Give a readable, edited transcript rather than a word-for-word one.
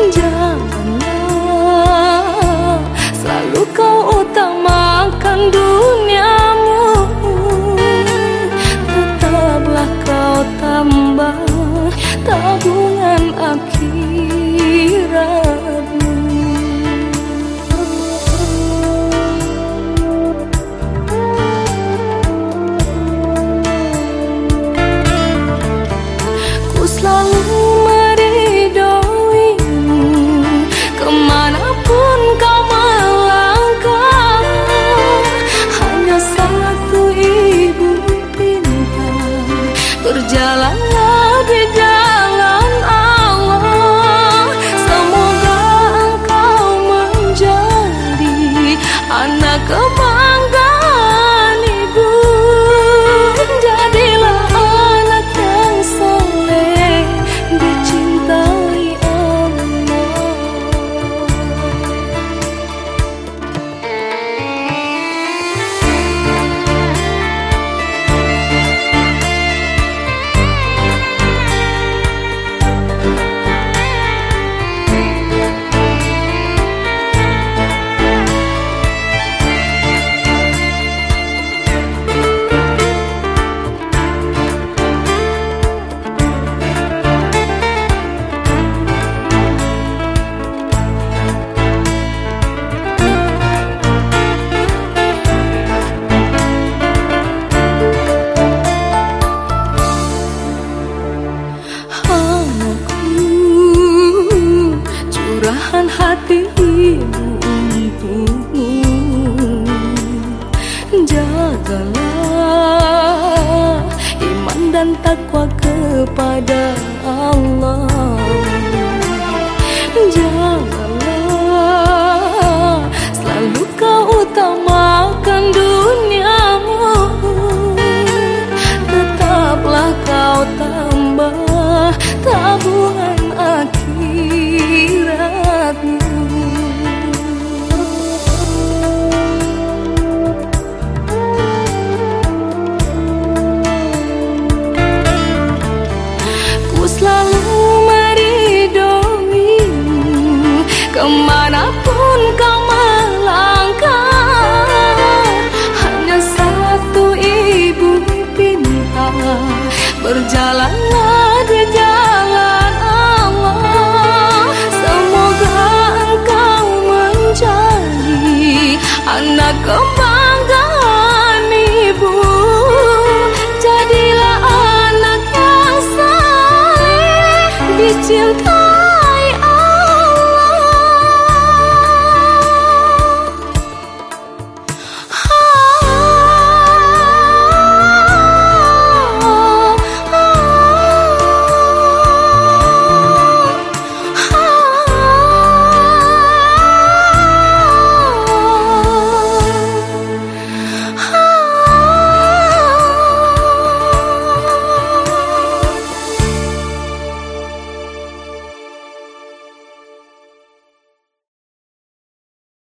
Janganlah selalu kau utamakan duniamu, tetaplah kau tambah tabungan akhiratmu. Ku selalu meridhoimu kemanapun kau melangkah, hanya satu ibu bintang, berjalanlah di jalan Allah. Semoga engkau menjadi anak kebanggaan ibu. Jadilah anak yang soleh, dicintai Allah. Curahan hatimu untukmu, jagalah iman dan takwa kepada Allah. Janganlah selalu kau utamakan duniamu, tetaplah kau tambah tabungan akhiratmu. Ku selalu meridhoimu kemanapun kau melangkah, hanya satu ibu bintang, berjalanlah di jalan Allah. Semoga engkau menjadi anak kebanggaan ibu. Jadilah anak yang saleh, dicintai